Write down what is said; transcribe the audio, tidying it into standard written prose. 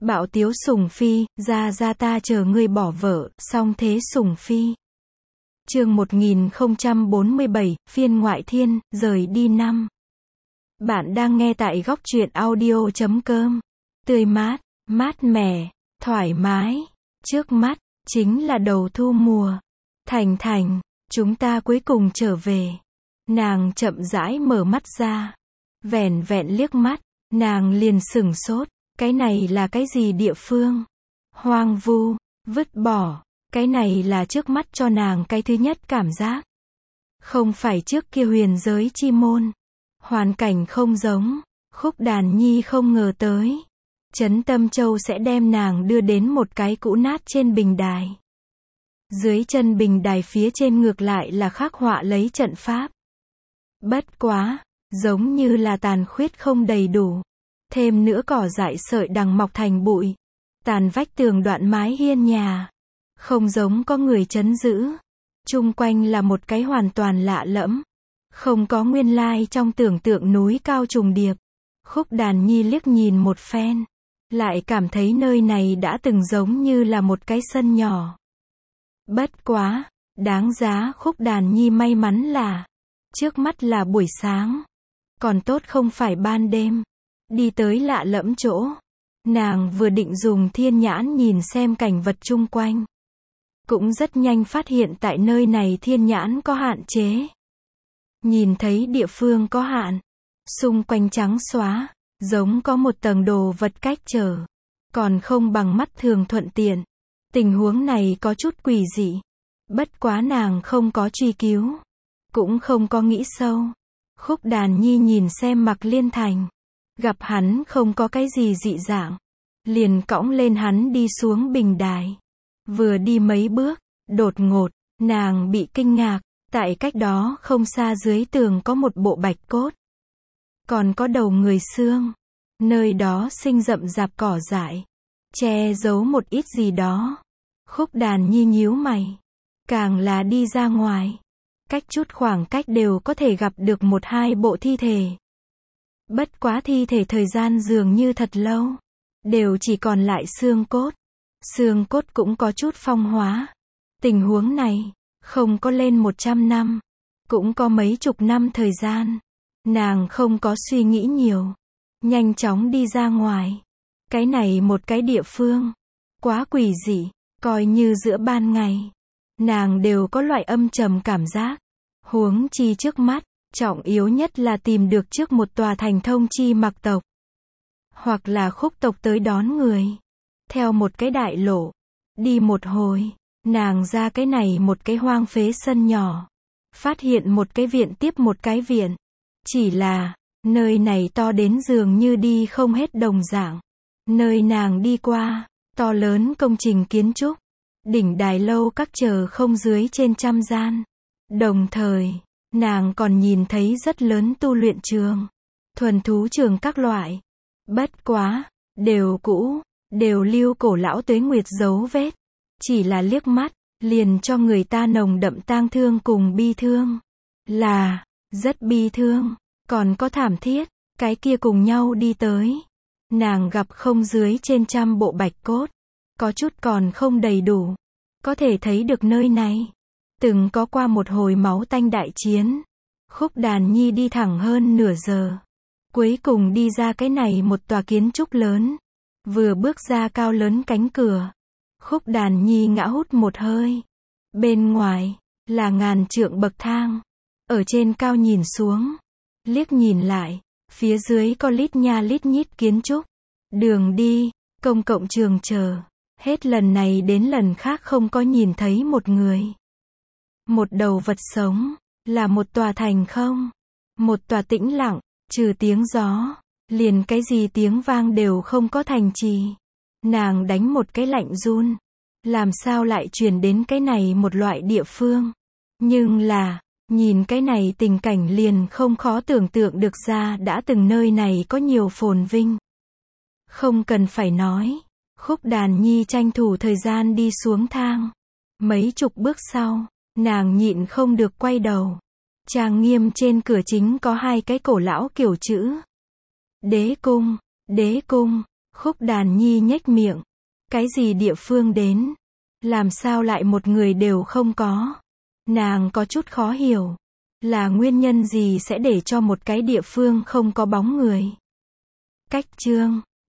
Bạo tiếu sủng phi, ra ta chờ ngươi bỏ vợ, song thế sủng phi. Chương 1047, phiên ngoại thiên, rời đi năm. Bạn đang nghe tại góc truyện audio.com. Tươi mát, mát mẻ, thoải mái. Trước mắt, chính là đầu thu mùa. Thành, chúng ta cuối cùng trở về. Nàng chậm rãi mở mắt ra. Vẻn vẹn liếc mắt, nàng liền sửng sốt. Cái này là cái gì địa phương? Hoang vu, vứt bỏ. Cái này là trước mắt cho nàng cái thứ nhất cảm giác. Không phải trước kia huyền giới chi môn. Hoàn cảnh không giống. Khúc Đàn Nhi không ngờ tới. Trấn Tâm Châu sẽ đem nàng đưa đến một cái cũ nát trên bình đài. Dưới chân bình đài phía trên ngược lại là khắc họa lấy trận pháp. Bất quá, giống như là tàn khuyết không đầy đủ. Thêm nữa cỏ dại sợi đằng mọc thành bụi. Tàn vách tường đoạn mái hiên nhà. Không giống có người trấn giữ. Chung quanh là một cái hoàn toàn lạ lẫm. Không có nguyên lai trong tưởng tượng núi cao trùng điệp. Khúc Đàn Nhi liếc nhìn một phen. Lại cảm thấy nơi này đã từng giống như là một cái sân nhỏ. Bất quá, đáng giá Khúc Đàn Nhi may mắn là trước mắt là buổi sáng. Còn tốt không phải ban đêm. Đi tới lạ lẫm chỗ. Nàng vừa định dùng thiên nhãn nhìn xem cảnh vật chung quanh. Cũng rất nhanh phát hiện tại nơi này thiên nhãn có hạn chế. Nhìn thấy địa phương có hạn. Xung quanh trắng xóa. Giống có một tầng đồ vật cách trở. Còn không bằng mắt thường thuận tiện. Tình huống này có chút quỷ dị. Bất quá nàng không có truy cứu. Cũng không có nghĩ sâu. Khúc Đàn Nhi nhìn xem Mạc Liên Thành. Gặp hắn không có cái gì dị dạng. Liền cõng lên hắn đi xuống bình đài. Vừa đi mấy bước, đột ngột, nàng bị kinh ngạc. Tại cách đó không xa dưới tường có một bộ bạch cốt. Còn có đầu người xương. Nơi đó sinh rậm rạp cỏ dại. Che giấu một ít gì đó. Khúc Đàn Nhi nhíu mày. Càng là đi ra ngoài. Cách chút khoảng cách đều có thể gặp được một hai bộ thi thể. Bất quá thi thể thời gian dường như thật lâu. Đều chỉ còn lại xương cốt. Xương cốt cũng có chút phong hóa. Tình huống này, không có lên 100 năm. Cũng có mấy chục năm thời gian. Nàng không có suy nghĩ nhiều. Nhanh chóng đi ra ngoài. Cái này một cái địa phương. Quá quỷ dị. Coi như giữa ban ngày. Nàng đều có loại âm trầm cảm giác. Huống chi trước mắt. Trọng yếu nhất là tìm được trước một tòa thành thông chi Mạc tộc. Hoặc là Khúc tộc tới đón người. Theo một cái đại lộ. Đi một hồi. Nàng ra cái này một cái hoang phế sân nhỏ. Phát hiện một cái viện tiếp một cái viện. Chỉ là, nơi này to đến dường như đi không hết đồng dạng. Nơi nàng đi qua, to lớn công trình kiến trúc. Đỉnh đài lâu các chờ không dưới trên trăm gian. Đồng thời, nàng còn nhìn thấy rất lớn tu luyện trường. Thuần thú trường các loại. Bất quá, đều cũ, đều lưu cổ lão tuế nguyệt dấu vết. Chỉ là liếc mắt, liền cho người ta nồng đậm tang thương cùng bi thương. Là, rất bi thương, còn có thảm thiết, cái kia cùng nhau đi tới. Nàng gặp không dưới trên trăm bộ bạch cốt. Có chút còn không đầy đủ. Có thể thấy được nơi này. Từng có qua một hồi máu tanh đại chiến. Khúc Đàn Nhi đi thẳng hơn nửa giờ. Cuối cùng đi ra cái này một tòa kiến trúc lớn. Vừa bước ra cao lớn cánh cửa. Khúc Đàn Nhi ngã hút một hơi. Bên ngoài, là ngàn trượng bậc thang. Ở trên cao nhìn xuống. Liếc nhìn lại, phía dưới có lít nha lít nhít kiến trúc. Đường đi, công cộng trường chờ. Hết lần này đến lần khác không có nhìn thấy một người. Một đầu vật sống, là một tòa thành không. Một tòa tĩnh lặng, trừ tiếng gió. Liền cái gì tiếng vang đều không có thành trì. Nàng đánh một cái lạnh run. Làm sao lại chuyển đến cái này một loại địa phương. Nhưng là, nhìn cái này tình cảnh liền không khó tưởng tượng được ra đã từng nơi này có nhiều phồn vinh. Không cần phải nói. Khúc Đàn Nhi tranh thủ thời gian đi xuống thang. Mấy chục bước sau, nàng nhịn không được quay đầu. Trang nghiêm trên cửa chính có hai cái cổ lão kiểu chữ. Đế cung, đế cung. Khúc Đàn Nhi nhếch miệng. Cái gì địa phương đến? Làm sao lại một người đều không có? Nàng có chút khó hiểu. Là nguyên nhân gì sẽ để cho một cái địa phương không có bóng người? Cách chương